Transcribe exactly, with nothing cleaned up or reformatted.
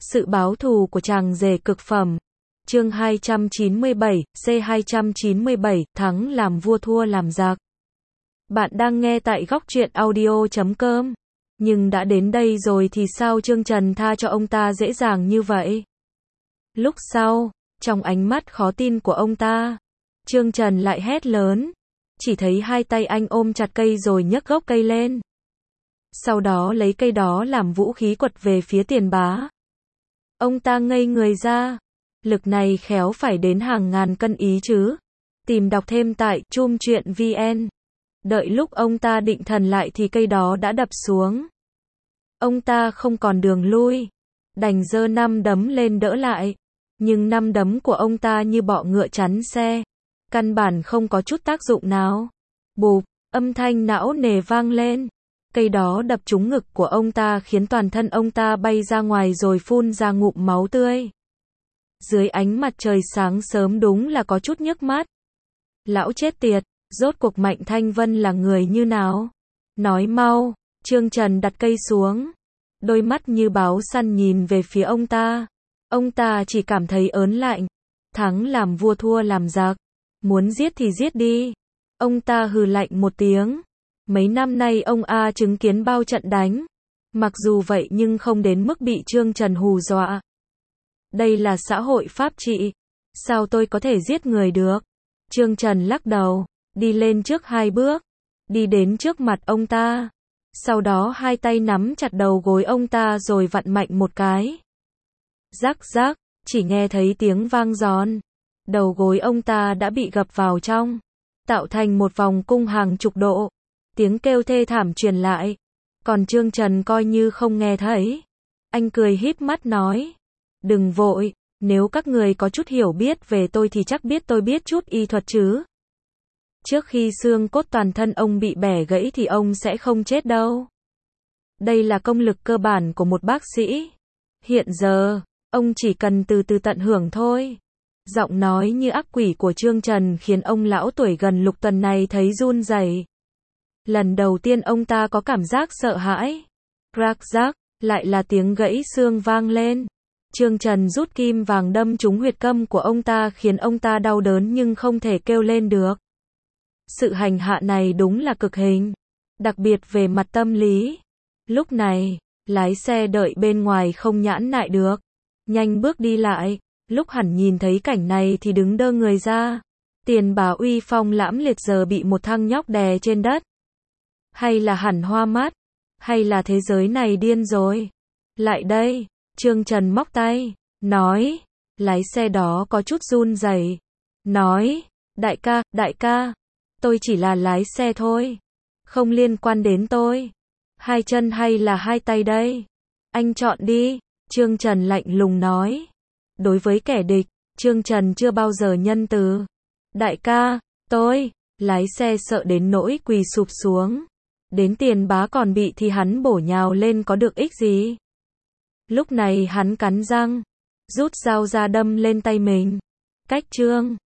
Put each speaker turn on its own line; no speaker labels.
Sự báo thù của chàng rể cực phẩm. Chương hai trăm chín mươi bảy, C hai trăm chín mươi bảy, thắng làm vua thua làm giặc. Bạn đang nghe tại góc truyện audio chấm com. Nhưng đã đến đây rồi thì sao Trương Trần tha cho ông ta dễ dàng như vậy? Lúc sau, trong ánh mắt khó tin của ông ta, Trương Trần lại hét lớn. Chỉ thấy hai tay anh ôm chặt cây rồi nhấc gốc cây lên. Sau đó lấy cây đó làm vũ khí quật về phía Tiền Bá. Ông ta ngây người ra. Lực này khéo phải đến hàng ngàn cân ý chứ. Tìm đọc thêm tại chum truyện vn. Đợi lúc ông ta định thần lại thì cây đó đã đập xuống. Ông ta không còn đường lui. Đành giơ năm đấm lên đỡ lại. Nhưng năm đấm của ông ta như bọ ngựa chắn xe. Căn bản không có chút tác dụng nào. Bụp, âm thanh não nề vang lên. Cây đó đập trúng ngực của ông ta khiến toàn thân ông ta bay ra ngoài rồi phun ra ngụm máu tươi. Dưới ánh mặt trời sáng sớm đúng là có chút nhức mắt. Lão chết tiệt, rốt cuộc Mạnh Thanh Vân là người như nào? Nói mau. Trương Trần đặt cây xuống. Đôi mắt như báo săn nhìn về phía ông ta. Ông ta chỉ cảm thấy ớn lạnh. Thắng làm vua thua làm giặc. Muốn giết thì giết đi. Ông ta hừ lạnh một tiếng. Mấy năm nay ông A chứng kiến bao trận đánh. Mặc dù vậy nhưng không đến mức bị Trương Trần hù dọa. Đây là xã hội pháp trị. Sao tôi có thể giết người được? Trương Trần lắc đầu. Đi lên trước hai bước. Đi đến trước mặt ông ta. Sau đó hai tay nắm chặt đầu gối ông ta rồi vặn mạnh một cái. Rắc rắc. Chỉ nghe thấy tiếng vang giòn. Đầu gối ông ta đã bị gập vào trong. Tạo thành một vòng cung hàng chục độ. Tiếng kêu thê thảm truyền lại. Còn Trương Trần coi như không nghe thấy. Anh cười híp mắt nói. Đừng vội, nếu các người có chút hiểu biết về tôi thì chắc biết tôi biết chút y thuật chứ. Trước khi xương cốt toàn thân ông bị bẻ gãy thì ông sẽ không chết đâu. Đây là công lực cơ bản của một bác sĩ. Hiện giờ, ông chỉ cần từ từ tận hưởng thôi. Giọng nói như ác quỷ của Trương Trần khiến ông lão tuổi gần lục tuần này thấy run rẩy. Lần đầu tiên ông ta có cảm giác sợ hãi. Rắc rắc, lại là tiếng gãy xương vang lên. Trương Trần rút kim vàng đâm trúng huyệt câm của ông ta khiến ông ta đau đớn nhưng không thể kêu lên được. Sự hành hạ này đúng là cực hình. Đặc biệt về mặt tâm lý. Lúc này, lái xe đợi bên ngoài không nhãn nại được. Nhanh bước đi lại. Lúc hẳn nhìn thấy cảnh này thì đứng đơ người ra. Tiền Bá uy phong lãm liệt giờ bị một thằng nhóc đè trên đất. Hay là hẳn hoa mắt? Hay là thế giới này điên rồi? Lại đây. Trương Trần móc tay. Nói. Lái xe đó có chút run rẩy. Nói. Đại ca, đại ca. Tôi chỉ là lái xe thôi. Không liên quan đến tôi. Hai chân hay là hai tay đây? Anh chọn đi. Trương Trần lạnh lùng nói. Đối với kẻ địch, Trương Trần chưa bao giờ nhân từ. Đại ca, tôi. Lái xe sợ đến nỗi quỳ sụp xuống. Đến Tiền Bá còn bị thì hắn bổ nhào lên có được ích gì? Lúc này hắn cắn răng. Rút dao ra đâm lên tay mình. Cách Trương